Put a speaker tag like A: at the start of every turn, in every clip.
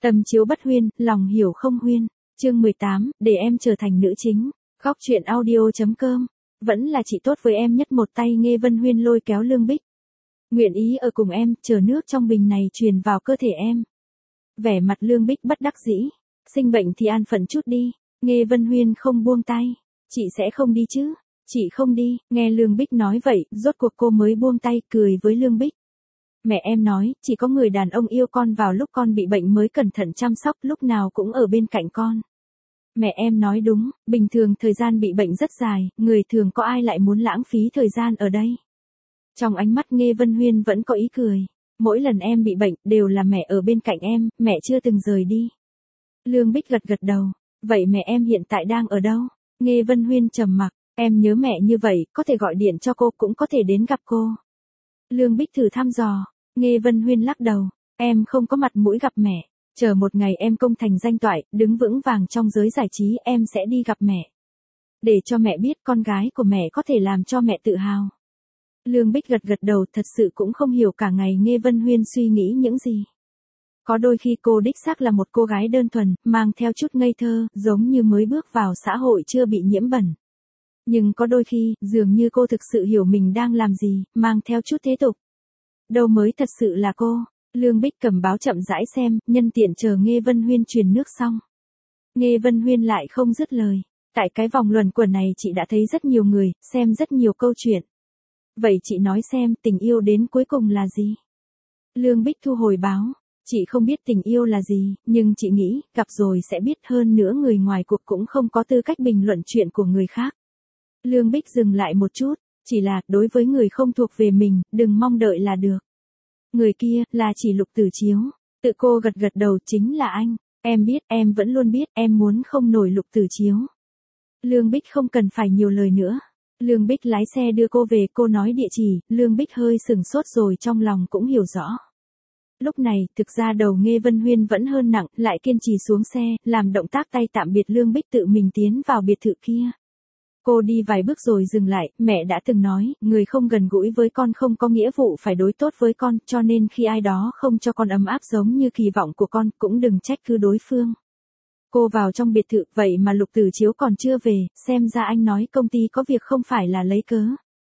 A: Tâm chiếu bất huyên, lòng hiểu không huyên. Chương 18, để em trở thành nữ chính. Góc truyện audio.com. Vẫn là chị tốt với em nhất, một tay Nghe Vân Huyên lôi kéo Lương Bích. Nguyện ý ở cùng em, chờ nước trong bình này truyền vào cơ thể em. Vẻ mặt Lương Bích bất đắc dĩ. Sinh bệnh thì an phận chút đi. Nghe Vân Huyên không buông tay. Chị sẽ không đi chứ? Chị không đi. Nghe Lương Bích nói vậy, rốt cuộc cô mới buông tay, cười với Lương Bích. Mẹ em nói, chỉ có người đàn ông yêu con vào lúc con bị bệnh mới cẩn thận chăm sóc, lúc nào cũng ở bên cạnh con. Mẹ em nói đúng, bình thường thời gian bị bệnh rất dài, người thường có ai lại muốn lãng phí thời gian ở đây. Trong ánh mắt Nghe Vân Huyên vẫn có ý cười. Mỗi lần em bị bệnh, đều là mẹ ở bên cạnh em, mẹ chưa từng rời đi. Lương Bích gật gật đầu. Vậy mẹ em hiện tại đang ở đâu? Nghe Vân Huyên trầm mặc. Em nhớ mẹ như vậy, có thể gọi điện cho cô, cũng có thể đến gặp cô. Lương Bích thử thăm dò. Nghe Vân Huyên lắc đầu. Em không có mặt mũi gặp mẹ. Chờ một ngày em công thành danh toại, đứng vững vàng trong giới giải trí, em sẽ đi gặp mẹ. Để cho mẹ biết con gái của mẹ có thể làm cho mẹ tự hào. Lương Bích gật gật đầu, thật sự cũng không hiểu cả ngày Nghe Vân Huyên suy nghĩ những gì. Có đôi khi cô đích xác là một cô gái đơn thuần, mang theo chút ngây thơ, giống như mới bước vào xã hội chưa bị nhiễm bẩn. Nhưng có đôi khi, dường như cô thực sự hiểu mình đang làm gì, mang theo chút thế tục. Đâu mới thật sự là cô. Lương Bích cầm báo chậm rãi xem, nhân tiện chờ Nghe Vân Huyên truyền nước xong. Nghe Vân Huyên lại không dứt lời. Tại cái vòng luẩn quẩn này chị đã thấy rất nhiều người, xem rất nhiều câu chuyện. Vậy chị nói xem, tình yêu đến cuối cùng là gì? Lương Bích thu hồi báo. Chị không biết tình yêu là gì, nhưng chị nghĩ, gặp rồi sẽ biết, hơn nữa người ngoài cuộc cũng không có tư cách bình luận chuyện của người khác. Lương Bích dừng lại một chút, chỉ là, đối với người không thuộc về mình, đừng mong đợi là được. Người kia, là chỉ Lục Tử Chiếu. Tự cô gật gật đầu, chính là anh. Em biết, em vẫn luôn biết, em muốn không nổi Lục Tử Chiếu. Lương Bích không cần phải nhiều lời nữa. Lương Bích lái xe đưa cô về, cô nói địa chỉ, Lương Bích hơi sừng sốt rồi trong lòng cũng hiểu rõ. Lúc này, thực ra đầu Nghe Vân Huyên vẫn hơn nặng, lại kiên trì xuống xe, làm động tác tay tạm biệt Lương Bích tự mình tiến vào biệt thự kia. Cô đi vài bước rồi dừng lại, mẹ đã từng nói, người không gần gũi với con không có nghĩa vụ phải đối tốt với con, cho nên khi ai đó không cho con ấm áp giống như kỳ vọng của con, cũng đừng trách cứ đối phương. Cô vào trong biệt thự, vậy mà Lục Tử Chiếu còn chưa về, xem ra anh nói công ty có việc không phải là lấy cớ.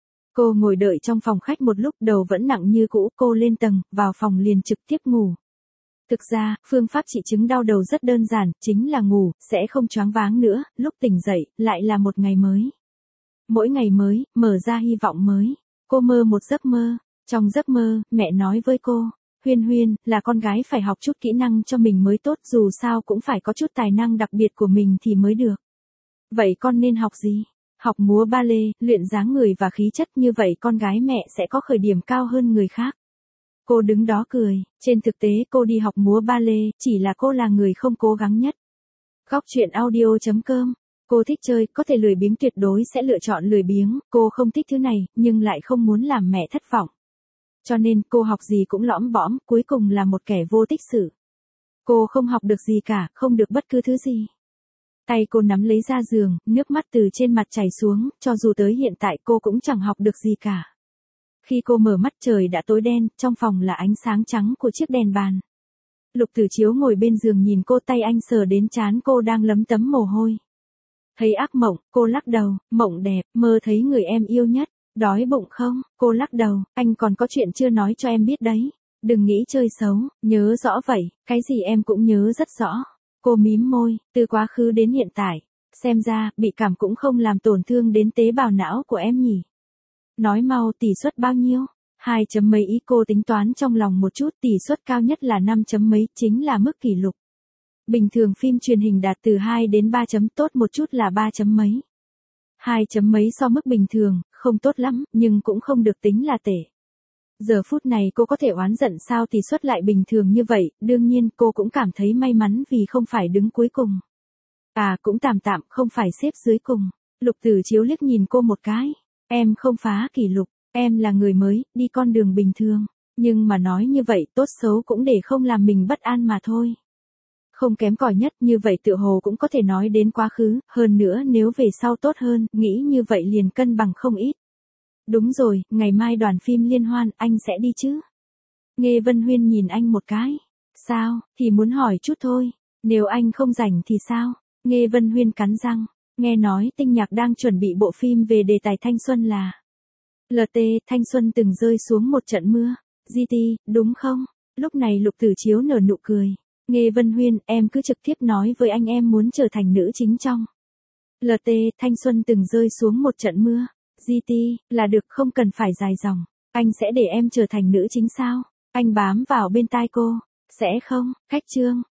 A: Cô ngồi đợi trong phòng khách một lúc, đầu vẫn nặng như cũ, cô lên tầng, vào phòng liền trực tiếp ngủ. Thực ra, phương pháp trị chứng đau đầu rất đơn giản, chính là ngủ, sẽ không choáng váng nữa, lúc tỉnh dậy, lại là một ngày mới. Mỗi ngày mới, mở ra hy vọng mới. Cô mơ một giấc mơ. Trong giấc mơ, mẹ nói với cô, Huyên Huyên, là con gái phải học chút kỹ năng cho mình mới tốt, dù sao cũng phải có chút tài năng đặc biệt của mình thì mới được. Vậy con nên học gì? Học múa ba lê, luyện dáng người và khí chất, như vậy con gái mẹ sẽ có khởi điểm cao hơn người khác. Cô đứng đó cười, trên thực tế cô đi học múa ba lê, chỉ là cô là người không cố gắng nhất. Góc truyện audio.com. Cô thích chơi, có thể lười biếng tuyệt đối sẽ lựa chọn lười biếng, cô không thích thứ này, nhưng lại không muốn làm mẹ thất vọng. Cho nên cô học gì cũng lõm bõm, cuối cùng là một kẻ vô tích sự. Cô không học được gì cả, không được bất cứ thứ gì. Tay cô nắm lấy ra giường, nước mắt từ trên mặt chảy xuống, cho dù tới hiện tại cô cũng chẳng học được gì cả. Khi cô mở mắt trời đã tối đen, trong phòng là ánh sáng trắng của chiếc đèn bàn. Lục Tử Chiếu ngồi bên giường nhìn cô, tay anh sờ đến trán cô đang lấm tấm mồ hôi. Thấy ác mộng, cô lắc đầu, mộng đẹp, mơ thấy người em yêu nhất. Đói bụng không? Cô lắc đầu, anh còn có chuyện chưa nói cho em biết đấy. Đừng nghĩ chơi xấu, nhớ rõ vậy, cái gì em cũng nhớ rất rõ. Cô mím môi, từ quá khứ đến hiện tại. Xem ra, bị cảm cũng không làm tổn thương đến tế bào não của em nhỉ. Nói mau, tỷ suất bao nhiêu? 2 chấm mấy ý, cô tính toán trong lòng một chút, tỷ suất cao nhất là 5 chấm mấy, chính là mức kỷ lục. Bình thường phim truyền hình đạt từ 2 đến 3 chấm, tốt một chút là 3 chấm mấy. 2 chấm mấy so mức bình thường, không tốt lắm, nhưng cũng không được tính là tệ. Giờ phút này cô có thể oán giận sao tỷ suất lại bình thường như vậy, đương nhiên cô cũng cảm thấy may mắn vì không phải đứng cuối cùng. À cũng tạm tạm, không phải xếp dưới cùng. Lục Tử Chiếu liếc nhìn cô một cái. Em không phá kỷ lục, em là người mới, đi con đường bình thường. Nhưng mà nói như vậy tốt xấu cũng để không làm mình bất an mà thôi. Không kém cỏi nhất, như vậy tựa hồ cũng có thể nói đến quá khứ, hơn nữa nếu về sau tốt hơn, nghĩ như vậy liền cân bằng không ít. Đúng rồi, ngày mai đoàn phim liên hoan, anh sẽ đi chứ? Nghe Vân Huyên nhìn anh một cái. Sao, thì muốn hỏi chút thôi. Nếu anh không rảnh thì sao? Nghe Vân Huyên cắn răng. Nghe nói Tinh Nhạc đang chuẩn bị bộ phim về đề tài thanh xuân là LT, thanh xuân từng rơi xuống một trận mưa. GT, đúng không? Lúc này Lục Tử Chiếu nở nụ cười. Nghe Vân Huyên, em cứ trực tiếp nói với anh em muốn trở thành nữ chính trong LT, thanh xuân từng rơi xuống một trận mưa. GT, là được, không cần phải dài dòng. Anh sẽ để em trở thành nữ chính sao? Anh bám vào bên tai cô. Sẽ không, khách trương.